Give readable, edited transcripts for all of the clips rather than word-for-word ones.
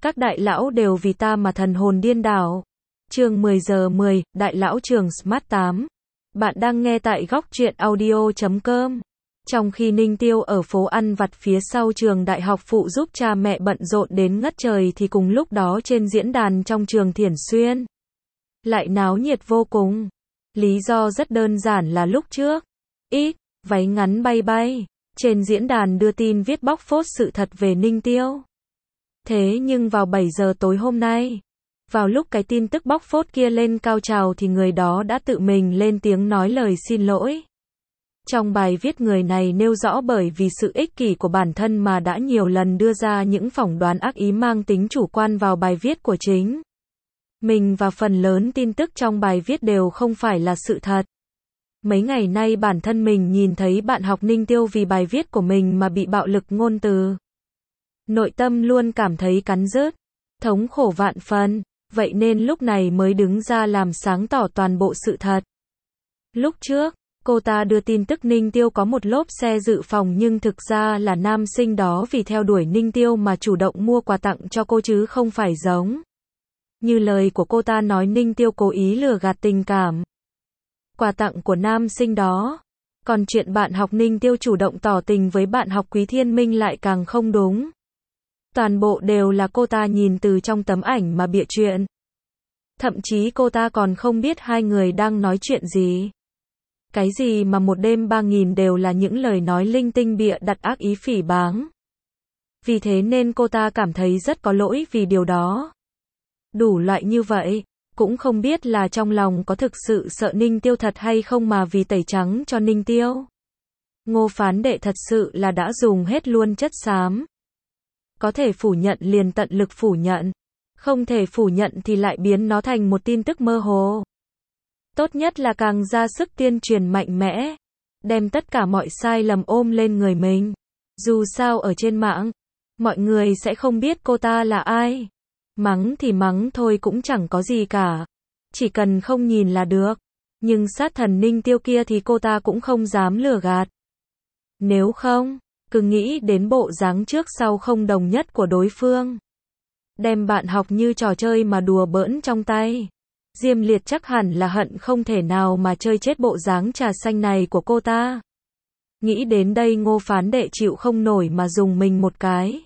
Các đại lão đều vì ta mà thần hồn điên đảo. Chương 10 giờ 10, Đại lão trường Smart 8. Bạn đang nghe tại góc truyện audio.com. Trong khi Ninh Tiêu ở phố ăn vặt phía sau trường đại học phụ giúp cha mẹ bận rộn đến ngất trời thì cùng lúc đó trên diễn đàn trong trường Thiển Xuyên lại náo nhiệt vô cùng. Lý do rất đơn giản là lúc trước, váy ngắn bay bay, trên diễn đàn đưa tin viết bóc phốt sự thật về Ninh Tiêu. Thế nhưng vào 7 giờ tối hôm nay, vào lúc cái tin tức bóc phốt kia lên cao trào thì người đó đã tự mình lên tiếng nói lời xin lỗi. Trong bài viết người này nêu rõ bởi vì sự ích kỷ của bản thân mà đã nhiều lần đưa ra những phỏng đoán ác ý mang tính chủ quan vào bài viết của chính mình và phần lớn tin tức trong bài viết đều không phải là sự thật. Mấy ngày nay bản thân mình nhìn thấy bạn học Ninh Tiêu vì bài viết của mình mà bị bạo lực ngôn từ. Nội tâm luôn cảm thấy cắn rứt, thống khổ vạn phần, vậy nên lúc này mới đứng ra làm sáng tỏ toàn bộ sự thật. Lúc trước, cô ta đưa tin tức Ninh Tiêu có một lốp xe dự phòng nhưng thực ra là nam sinh đó vì theo đuổi Ninh Tiêu mà chủ động mua quà tặng cho cô chứ không phải giống như lời của cô ta nói Ninh Tiêu cố ý lừa gạt tình cảm. Quà tặng của nam sinh đó. Còn chuyện bạn học Ninh Tiêu chủ động tỏ tình với bạn học Quý Thiên Minh lại càng không đúng. Toàn bộ đều là cô ta nhìn từ trong tấm ảnh mà bịa chuyện. Thậm chí cô ta còn không biết hai người đang nói chuyện gì. Cái gì mà một đêm 3.000 đều là những lời nói linh tinh bịa đặt ác ý phỉ báng. Vì thế nên cô ta cảm thấy rất có lỗi vì điều đó. Đủ loại như vậy, cũng không biết là trong lòng có thực sự sợ Ninh Tiêu thật hay không mà vì tẩy trắng cho Ninh Tiêu. Ngô Phán Đệ thật sự là đã dùng hết luôn chất xám. Có thể phủ nhận liền tận lực phủ nhận. Không thể phủ nhận thì lại biến nó thành một tin tức mơ hồ. Tốt nhất là càng ra sức tuyên truyền mạnh mẽ. Đem tất cả mọi sai lầm ôm lên người mình. Dù sao ở trên mạng, mọi người sẽ không biết cô ta là ai. Mắng thì mắng thôi cũng chẳng có gì cả. Chỉ cần không nhìn là được. Nhưng sát thần Ninh Tiêu kia thì cô ta cũng không dám lừa gạt. Nếu không, cứ nghĩ đến bộ dáng trước sau không đồng nhất của đối phương. Đem bạn học như trò chơi mà đùa bỡn trong tay. Diêm Liệt chắc hẳn là hận không thể nào mà chơi chết bộ dáng trà xanh này của cô ta. Nghĩ đến đây Ngô Phán Đệ chịu không nổi mà dùng mình một cái.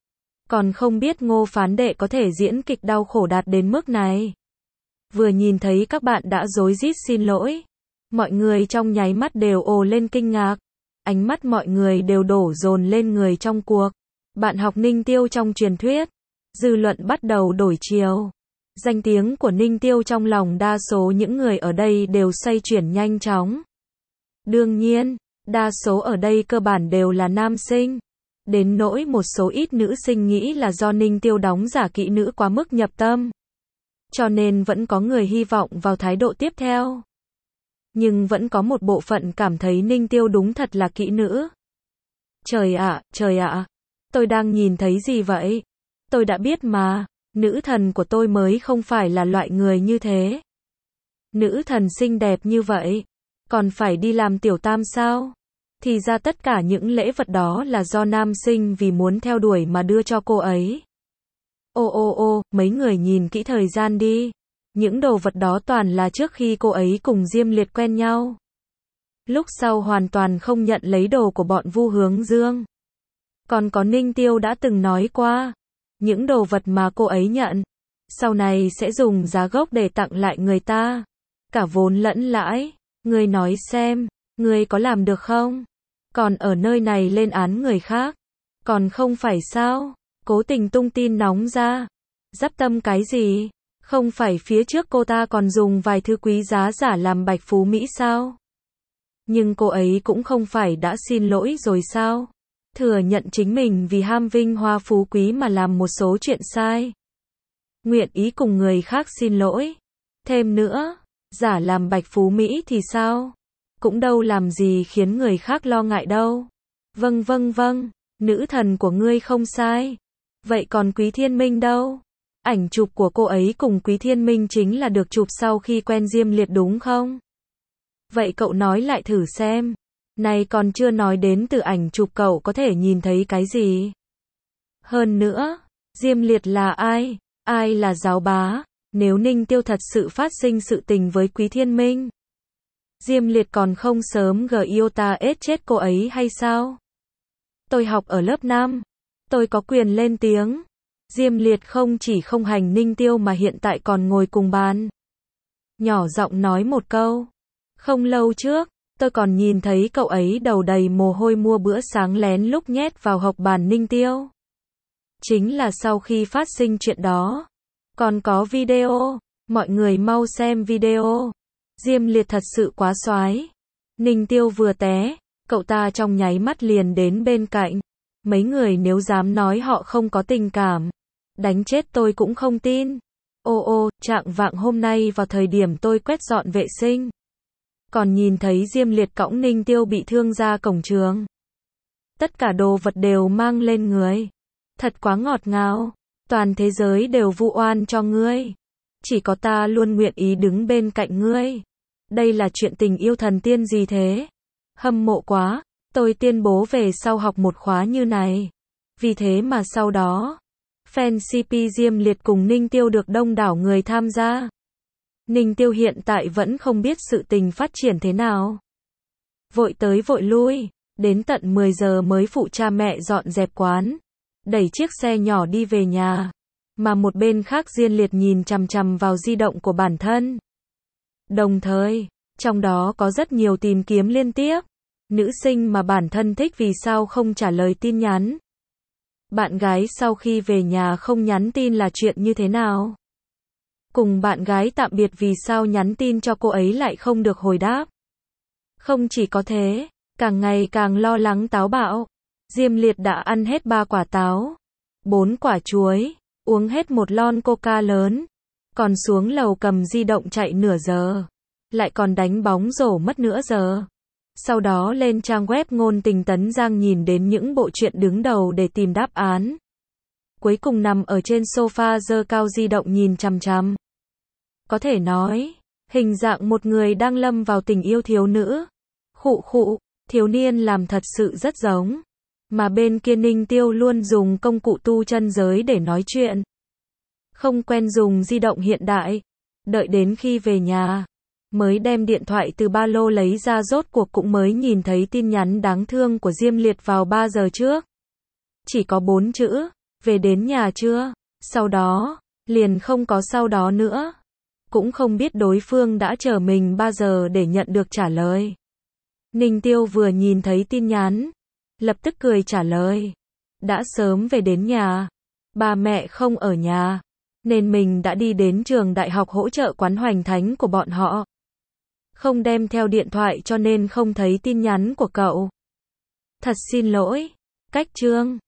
Còn không biết Ngô Phán Đệ có thể diễn kịch đau khổ đạt đến mức này. Vừa nhìn thấy các bạn đã rối rít xin lỗi. Mọi người trong nháy mắt đều ồ lên kinh ngạc. Ánh mắt mọi người đều đổ dồn lên người trong cuộc. Bạn học Ninh Tiêu trong truyền thuyết. Dư luận bắt đầu đổi chiều. Danh tiếng của Ninh Tiêu trong lòng đa số những người ở đây đều xoay chuyển nhanh chóng. Đương nhiên, đa số ở đây cơ bản đều là nam sinh. Đến nỗi một số ít nữ sinh nghĩ là do Ninh Tiêu đóng giả kỹ nữ quá mức nhập tâm. Cho nên vẫn có người hy vọng vào thái độ tiếp theo. Nhưng vẫn có một bộ phận cảm thấy Ninh Tiêu đúng thật là kỹ nữ. Trời ạ, tôi đang nhìn thấy gì vậy? Tôi đã biết mà, nữ thần của tôi mới không phải là loại người như thế. Nữ thần xinh đẹp như vậy, còn phải đi làm tiểu tam sao? Thì ra tất cả những lễ vật đó là do nam sinh vì muốn theo đuổi mà đưa cho cô ấy. Mấy người nhìn kỹ thời gian đi. Những đồ vật đó toàn là trước khi cô ấy cùng Diêm Liệt quen nhau. Lúc sau hoàn toàn không nhận lấy đồ của bọn Vu Hướng Dương. Còn có Ninh Tiêu đã từng nói qua. Những đồ vật mà cô ấy nhận, sau này sẽ dùng giá gốc để tặng lại người ta. Cả vốn lẫn lãi. Ngươi nói xem, ngươi có làm được không? Còn ở nơi này lên án người khác. Còn không phải sao? Cố tình tung tin nóng ra. Dắp tâm cái gì? Không phải phía trước cô ta còn dùng vài thứ quý giá giả làm bạch phú Mỹ sao? Nhưng cô ấy cũng không phải đã xin lỗi rồi sao? Thừa nhận chính mình vì ham vinh hoa phú quý mà làm một số chuyện sai. Nguyện ý cùng người khác xin lỗi. Thêm nữa, giả làm bạch phú Mỹ thì sao? Cũng đâu làm gì khiến người khác lo ngại đâu. Vâng, nữ thần của ngươi không sai. Vậy còn Quý Thiên Minh đâu? Ảnh chụp của cô ấy cùng Quý Thiên Minh chính là được chụp sau khi quen Diêm Liệt đúng không? Vậy cậu nói lại thử xem. Này còn chưa nói đến từ ảnh chụp cậu có thể nhìn thấy cái gì? Hơn nữa, Diêm Liệt là ai? Ai là giáo bá? Nếu Ninh Tiêu thật sự phát sinh sự tình với Quý Thiên Minh, Diêm Liệt còn không sớm Iota chết cô ấy hay sao? Tôi học ở lớp 5. Tôi có quyền lên tiếng. Diêm Liệt không chỉ không hành Ninh Tiêu mà hiện tại còn ngồi cùng bàn. Nhỏ giọng nói một câu. Không lâu trước, tôi còn nhìn thấy cậu ấy đầu đầy mồ hôi mua bữa sáng lén lút nhét vào hộc bàn Ninh Tiêu. Chính là sau khi phát sinh chuyện đó. Còn có video. Mọi người mau xem video. Diêm Liệt thật sự quá xoái. Ninh Tiêu vừa té, cậu ta trong nháy mắt liền đến bên cạnh. Mấy người nếu dám nói họ không có tình cảm, đánh chết tôi cũng không tin. Ô, trạng vạng hôm nay vào thời điểm tôi quét dọn vệ sinh, còn nhìn thấy Diêm Liệt cõng Ninh Tiêu bị thương ra cổng trường. Tất cả đồ vật đều mang lên người. Thật quá ngọt ngào. Toàn thế giới đều vu oan cho ngươi. Chỉ có ta luôn nguyện ý đứng bên cạnh ngươi. Đây là chuyện tình yêu thần tiên gì thế? Hâm mộ quá. Tôi tuyên bố về sau học một khóa như này. Vì thế mà sau đó, fan CP Diêm Liệt cùng Ninh Tiêu được đông đảo người tham gia. Ninh Tiêu hiện tại vẫn không biết sự tình phát triển thế nào. Vội tới vội lui, đến tận 10 giờ mới phụ cha mẹ dọn dẹp quán, đẩy chiếc xe nhỏ đi về nhà. Mà một bên khác Diêm Liệt nhìn chằm chằm vào di động của bản thân. Đồng thời, trong đó có rất nhiều tìm kiếm liên tiếp. Nữ sinh mà bản thân thích vì sao không trả lời tin nhắn. Bạn gái sau khi về nhà không nhắn tin là chuyện như thế nào? Cùng bạn gái tạm biệt vì sao nhắn tin cho cô ấy lại không được hồi đáp? Không chỉ có thế, càng ngày càng lo lắng táo bạo. Diêm Liệt đã ăn hết 3 quả táo, 4 quả chuối, uống hết một lon coca lớn, còn xuống lầu cầm di động chạy nửa giờ, lại còn đánh bóng rổ mất nửa giờ. Sau đó lên trang web ngôn tình Tấn Giang nhìn đến những bộ truyện đứng đầu để tìm đáp án. Cuối cùng nằm ở trên sofa giơ cao di động nhìn chằm chằm. Có thể nói, hình dạng một người đang lâm vào tình yêu thiếu nữ. Khụ, thiếu niên làm thật sự rất giống. Mà bên kia Ninh Tiêu luôn dùng công cụ tu chân giới để nói chuyện. Không quen dùng di động hiện đại. Đợi đến khi về nhà, mới đem điện thoại từ ba lô lấy ra rốt cuộc cũng mới nhìn thấy tin nhắn đáng thương của Diêm Liệt vào 3 giờ trước. Chỉ có 4 chữ, về đến nhà chưa? Sau đó, liền không có sau đó nữa. Cũng không biết đối phương đã chờ mình 3 giờ để nhận được trả lời. Ninh Tiêu vừa nhìn thấy tin nhắn, lập tức cười trả lời. Đã sớm về đến nhà. Ba mẹ không ở nhà, nên mình đã đi đến trường đại học hỗ trợ quán Hoành Thánh của bọn họ. Không đem theo điện thoại cho nên không thấy tin nhắn của cậu. Thật xin lỗi. Cách chương